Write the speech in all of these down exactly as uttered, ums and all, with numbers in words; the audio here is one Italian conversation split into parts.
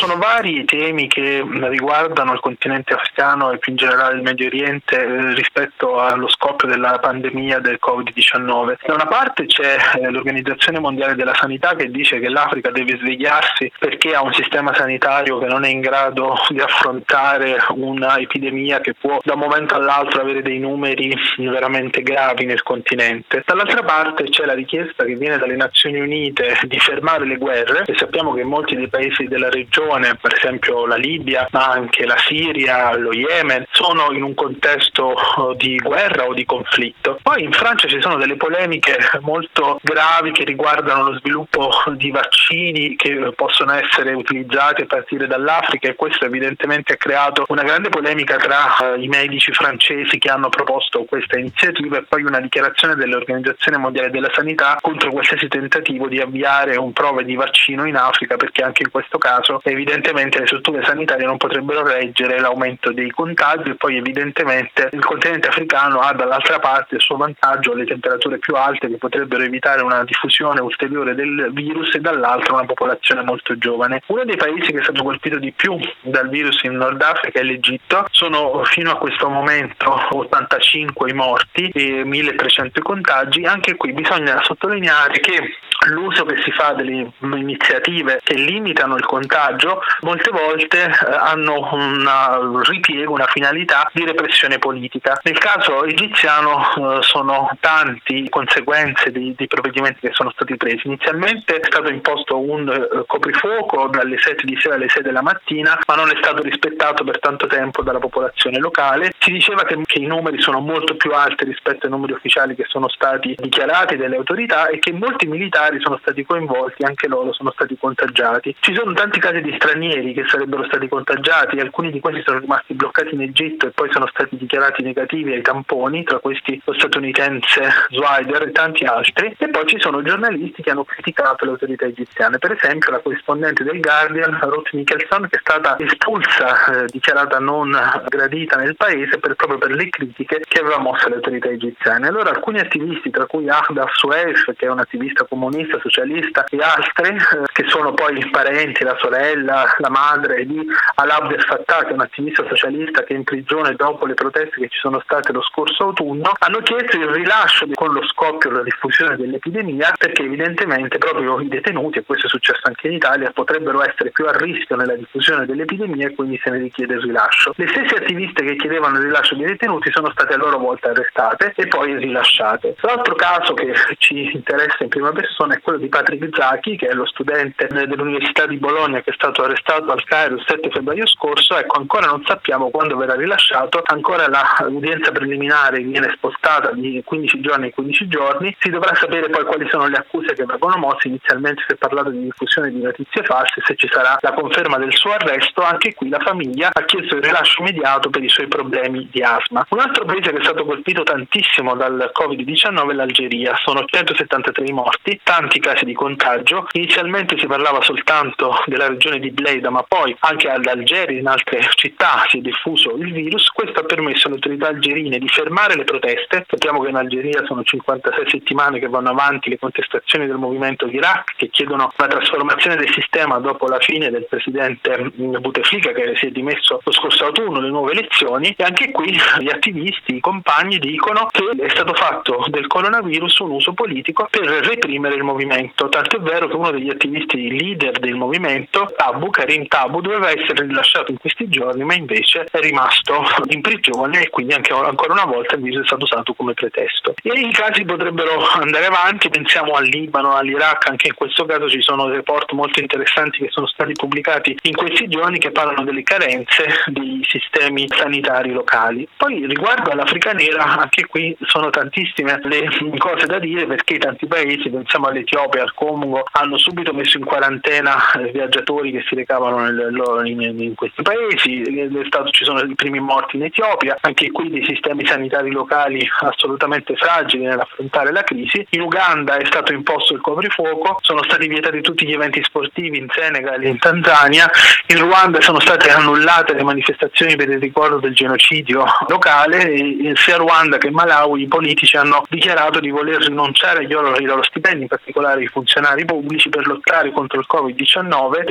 sono vari i temi che riguardano il continente africano e più in generale il Medio Oriente eh, rispetto allo scoppio della pandemia del covid diciannove. Da una parte c'è eh, l'Organizzazione Mondiale della Sanità che dice che l'Africa deve svegliarsi perché ha un sistema sanitario che non è in grado di affrontare una epidemia che può da un momento all'altro avere dei numeri veramente gravi nel continente. Dall'altra parte c'è la richiesta che viene dalle Nazioni Unite di fermare le guerre, e sappiamo che molti dei paesi della regione, per esempio la Libia, ma anche la Siria, lo Yemen, sono in un contesto di guerra o di conflitto. Poi in Francia ci sono delle polemiche molto gravi che riguardano lo sviluppo di vaccini che possono essere utilizzati a partire dall'Africa, e questo evidentemente ha creato una grande polemica tra i medici francesi che hanno proposto questa iniziativa e poi una dichiarazione dell'Organizzazione Mondiale della Sanità contro qualsiasi tentativo di avviare un prove di vaccino in Africa, perché anche in questo caso evidentemente le strutture sanitarie non potrebbero reggere l'aumento dei contagi, e poi evidentemente il continente africano ha dall'altra parte il suo vantaggio le temperature più alte che potrebbero evitare una diffusione ulteriore del virus, e dall'altra una popolazione molto giovane. Uno dei paesi che è stato colpito di più dal virus in Nord Africa è l'Egitto. Sono fino a questo momento ottantacinque i morti e milletrecento i contagi. Anche qui bisogna sottolineare che l'uso che si fa delle iniziative che limitano il contagio molte volte eh, hanno un ripiego, una finalità di repressione politica. Nel caso egiziano eh, sono tanti conseguenze dei, dei provvedimenti che sono stati presi. Inizialmente è stato imposto un eh, coprifuoco dalle sette di sera alle sei della mattina, ma non è stato rispettato per tanto tempo dalla popolazione locale. Si diceva che, che i numeri sono molto più alti rispetto ai numeri ufficiali che sono stati dichiarati dalle autorità, e che molti militari sono stati coinvolti, anche loro sono stati contagiati. Ci sono tanti casi di stranieri che sarebbero stati contagiati, alcuni di questi sono rimasti bloccati in Egitto e poi sono stati dichiarati negativi ai tamponi, tra questi lo statunitense Swider e tanti altri. E poi ci sono giornalisti che hanno criticato le autorità egiziane, per esempio la corrispondente del Guardian Ruth Nicholson, che è stata espulsa, eh, dichiarata non gradita nel paese per, proprio per le critiche che aveva mosso alle autorità egiziane. Allora alcuni attivisti, tra cui Ahda Suez, che è un attivista comunista socialista, e altri eh, che sono poi parenti, la sorella, la madre di Alaa Abdel Fattah, che è un attivista socialista che è in prigione dopo le proteste che ci sono state lo scorso autunno, hanno chiesto il rilascio di, con lo scoppio e la diffusione dell'epidemia, perché evidentemente proprio i detenuti, e questo è successo anche in Italia, potrebbero essere più a rischio nella diffusione dell'epidemia, e quindi se ne richiede il rilascio. Le stesse attiviste che chiedevano il rilascio dei detenuti sono state a loro volta arrestate e poi rilasciate. L'altro caso che ci interessa in prima persona è quello di Patrick Zaki, che è lo studente dell'Università di Bologna che è stato arrestato al Cairo il sette febbraio scorso. Ecco, ancora non sappiamo quando verrà rilasciato, ancora l'udienza preliminare viene spostata di quindici giorni in quindici giorni, si dovrà sapere poi quali sono le accuse che vengono mosse. Inizialmente si è parlato di diffusione di notizie false, se ci sarà la conferma del suo arresto. Anche qui la famiglia ha chiesto il rilascio immediato per i suoi problemi di asma. Un altro paese che è stato colpito tantissimo dal covid diciannove è l'Algeria, sono centosettantatré i morti, tanti casi di contagio. Inizialmente si parlava soltanto della regione di Bleda, ma poi anche ad Algeri, in altre città, si è diffuso il virus. Questo ha permesso alle autorità algerine di fermare le proteste. Sappiamo che in Algeria sono cinquantasei settimane che vanno avanti le contestazioni del movimento Iraq, che chiedono la trasformazione del sistema dopo la fine del presidente Bouteflika, che si è dimesso lo scorso autunno, le nuove elezioni. E anche qui gli attivisti, i compagni dicono che è stato fatto del coronavirus un uso politico per reprimere il movimento, tanto è vero che uno degli attivisti leader del movimento, Tabu, Karim Tabu, doveva essere rilasciato in questi giorni, ma invece è rimasto in prigione, e quindi anche ancora una volta il virus è stato usato come pretesto. E i casi potrebbero andare avanti, pensiamo al Libano, all'Iraq. Anche in questo caso ci sono report molto interessanti che sono stati pubblicati in questi giorni, che parlano delle carenze dei sistemi sanitari locali. Poi riguardo all'Africa nera, anche qui sono tantissime le cose da dire, perché tanti paesi, pensiamo all'Etiopia, al Congo, hanno subito messo in quarantena viaggiatori che si recavano nel, in, in questi paesi. È stato, ci sono i primi morti in Etiopia, anche qui dei sistemi sanitari locali assolutamente fragili nell'affrontare la crisi. In Uganda è stato imposto il coprifuoco, sono stati vietati tutti gli eventi sportivi in Senegal e in Tanzania. In Ruanda sono state annullate le manifestazioni per il ricordo del genocidio locale, e sia Ruanda che Malawi i politici hanno dichiarato di voler rinunciare agli loro, ai loro stipendi, in particolare i funzionari pubblici, per lottare contro il covid diciannove. Ricordiamo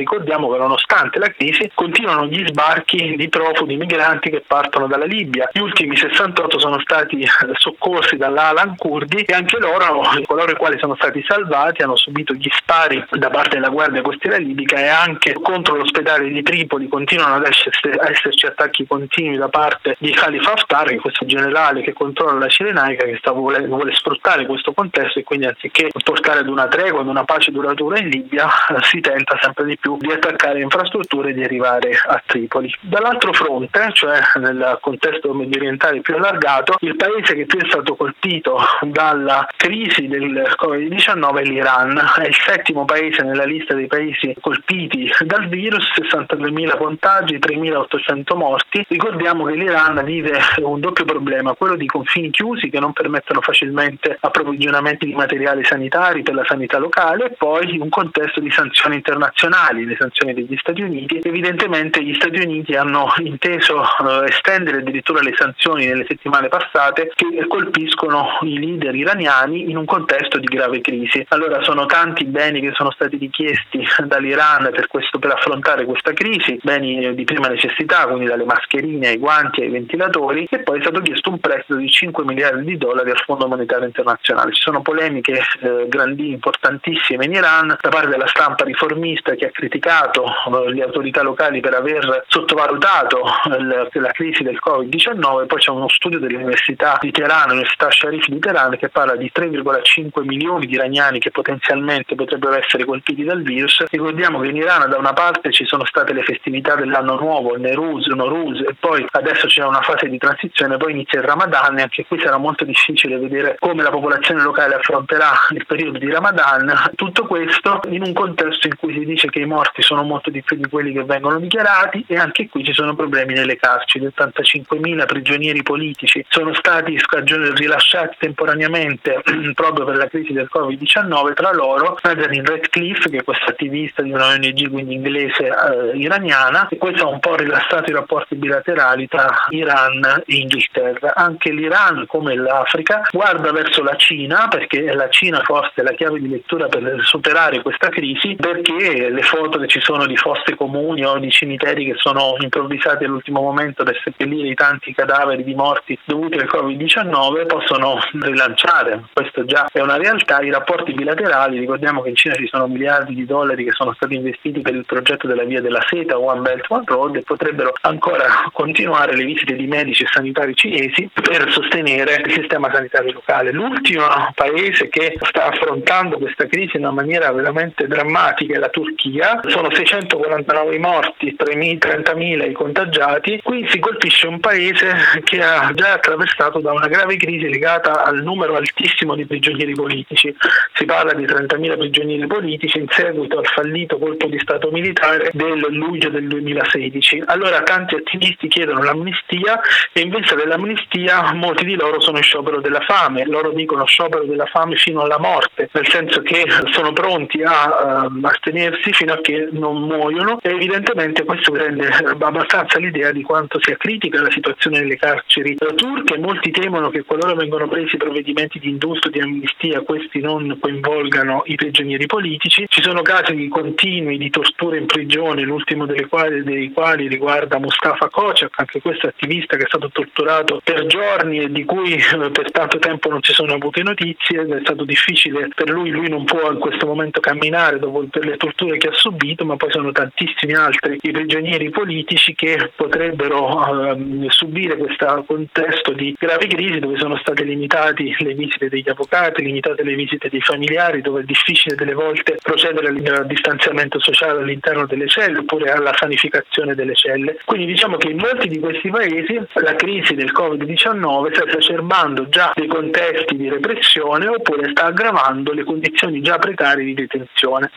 diciamo che nonostante la crisi continuano gli sbarchi di profughi migranti che partono dalla Libia. Gli ultimi sessantotto sono stati soccorsi dall'Alan Kurdi e anche loro, coloro i quali sono stati salvati, hanno subito gli spari da parte della Guardia Costiera libica e anche contro l'ospedale di Tripoli continuano ad esserci attacchi continui da parte di Khalifa Haftar, che è questo generale che controlla la Cirenaica, che sta, vuole, vuole sfruttare questo contesto e quindi anziché portare ad una tregua, ad una pace duratura in Libia, si tenta sempre di più di attaccare infrastrutture e di arrivare a Tripoli. Dall'altro fronte, cioè nel contesto medio orientale più allargato, il paese che più è stato colpito dalla crisi del covid diciannove è l'Iran. È il settimo paese nella lista dei paesi colpiti dal virus, sessantaduemila contagi, tremilaottocento morti. Ricordiamo che l'Iran vive un doppio problema, quello di confini chiusi che non permettono facilmente approvvigionamenti di materiali sanitari per la sanità locale, e poi un contesto di sanzioni internazionali, le sanzioni degli Stati Uniti. Evidentemente gli Stati Uniti hanno inteso eh, estendere addirittura le sanzioni nelle settimane passate che colpiscono i leader iraniani in un contesto di grave crisi. Allora sono tanti beni che sono stati richiesti dall'Iran per, questo, per affrontare questa crisi, beni di prima necessità, quindi dalle mascherine ai guanti ai ventilatori, e poi è stato chiesto un prestito di cinque miliardi di dollari al Fondo Monetario Internazionale. Ci sono polemiche eh, grandi, importantissime in Iran da parte della stampa riformista che ha criticato eh, le autorità locali per aver sottovalutato il, la crisi del covid diciannove. Poi c'è uno studio dell'Università di Teheran, l'Università Sharif di Teheran, che parla di tre virgola cinque milioni di iraniani che potenzialmente potrebbero essere colpiti dal virus. Ricordiamo che in Iran da una parte ci sono state le festività dell'anno nuovo, il Nowruz, Nowruz, e poi adesso c'è una fase di transizione, poi inizia il Ramadan, e anche qui sarà molto difficile vedere come la popolazione locale affronterà il periodo di Ramadan. Tutto questo in un contesto in cui si dice che i morti sono molto di più di quelli che vengono dichiarati, e anche qui ci sono problemi nelle carceri. ottantacinquemila prigionieri politici sono stati rilasciati temporaneamente proprio per la crisi del covid diciannove, tra loro Nazanin Ratcliffe, che è questo attivista di una O N G quindi inglese eh, iraniana, e questo ha un po' rilassato i rapporti bilaterali tra Iran e Inghilterra. Anche l'Iran, come l'Africa, guarda verso la Cina, perché la Cina forse è la chiave di lettura per superare questa crisi, perché le foto che ci sono di fosse comuni o di cimiteri che sono improvvisati all'ultimo momento per seppellire i tanti cadaveri di morti dovuti al covid diciannove possono rilanciare, questo già è una realtà, i rapporti bilaterali. Ricordiamo che in Cina ci sono miliardi di dollari che sono stati investiti per il progetto della via della seta, One Belt One Road, e potrebbero ancora continuare le visite di medici e sanitari cinesi per sostenere il sistema sanitario locale. L'ultimo paese che sta affrontando questa crisi in una maniera veramente drammatica è la Turchia. Sono seicentoquarantanove i morti, trentamila i contagiati. Qui si colpisce un paese che ha già attraversato da una grave crisi legata al numero altissimo di prigionieri politici. Si parla di trentamila prigionieri politici in seguito al fallito colpo di stato militare del luglio del duemilasedici. Allora tanti attivisti chiedono l'amnistia, e in vista dell'amnistia molti di loro sono in sciopero della fame. Loro dicono sciopero della fame fino alla morte, nel senso che sono pronti a uh, astenersi fino a che non muoiono, e evidentemente questo rende abbastanza l'idea di quanto sia critica la situazione nelle carceri turche. Molti temono che qualora vengono presi provvedimenti di indulto, di amnistia, questi non coinvolgano i prigionieri politici. Ci sono casi di continui di torture in prigione, l'ultimo delle quali, dei quali riguarda Mustafa Kocak, anche questo attivista che è stato torturato per giorni e di cui eh, per tanto tempo non si sono avute notizie. È stato difficile per lui, lui non può in questo momento camminare dopo per le torture che ha subito, ma poi sono tantissimi altri i prigionieri politici che potrebbero eh, subire questo contesto di grave crisi, dove sono state limitate le visite degli avvocati, limitate le visite dei familiari, dove è difficile delle volte procedere al distanziamento sociale all'interno delle celle oppure alla sanificazione delle celle. Quindi diciamo che in molti di questi paesi la crisi del covid diciannove sta esacerbando già dei contesti di repressione oppure sta aggravando le condizioni già precarie di detenzione.